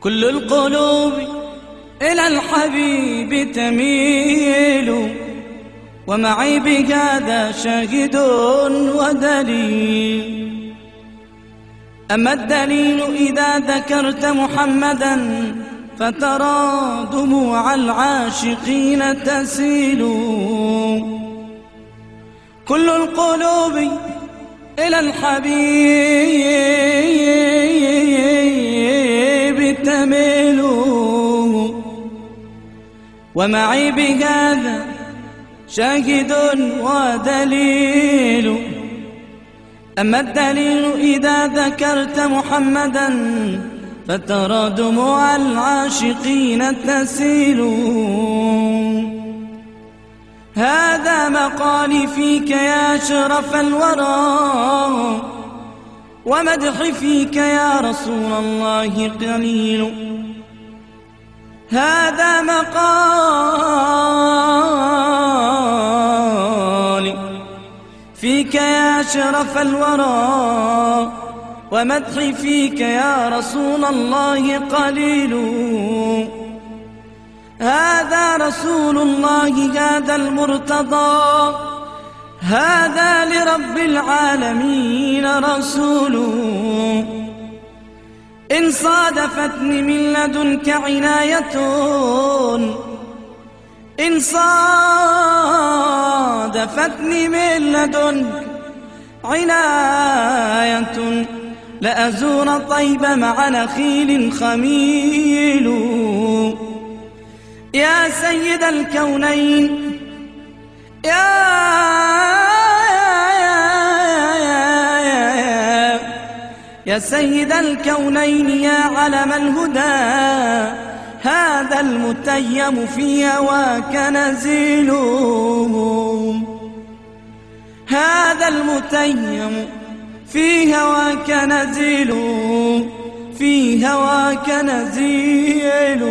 كل القلوب إلى الحبيب تميل، ومعي بهذا شاهد ودليل. أما الدليل إذا ذكرت محمدا فترى دموع العاشقين تسيل. كل القلوب إلى الحبيب تميل، ومعي بهذا شاهد ودليل. أما الدليل إذا ذكرت محمدا فترى دموع العاشقين تسيل. هذا مقالي فيك يا أشرف الورى، ومدحي فيك يا رسول الله قليل. هذا مقالي فيك يا أشرف الورى، ومدحي فيك يا رسول الله قليل. هذا رسول الله، هذا المرتضى، هذا لرب العالمين رسول. إن صادفتني من لدنك عناية، إن صادفتني من لدنك عناية، لأزور طيب مع نخيل خميل. يا سيد الكونين، يا سيد الكونين، يا علم الهدى، هذا المتيم في هواك نزيل. هذا المتيم في هواك نزيل، في هواك نزيل.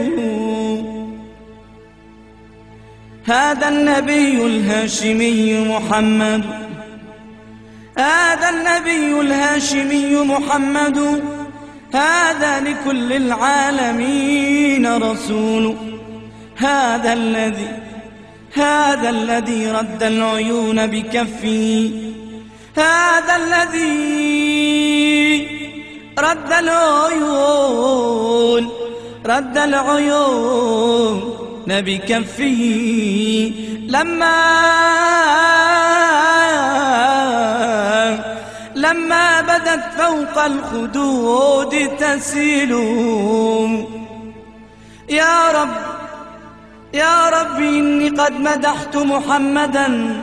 هذا النبي الهاشمي محمد، هذا النبي الهاشمي محمد، هذا لكل العالمين رسول. هذا الذي رد العيون بكفه، هذا الذي رد العيون بكفه، لما بدت فوق الخدود تسيل. يا رب إني قد مدحت محمدا،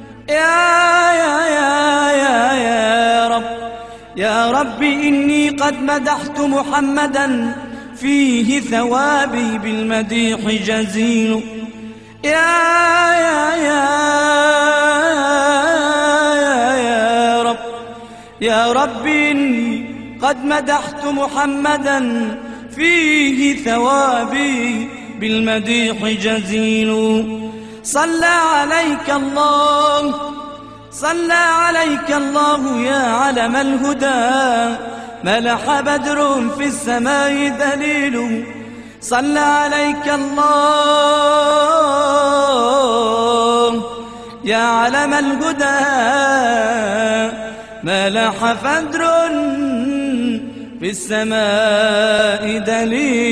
يا رب إني قد مدحت محمدا، فيه ثوابي بالمديح جزيل. يا رب إني قد مدحت محمدا، فيه ثوابي بالمديح جزيل. صلى عليك الله، صلى عليك الله يا علم الهدى، ملح بدر في السماء دليل. صلى عليك الله يا علم الهدى، ملح بدر في السماء دليل.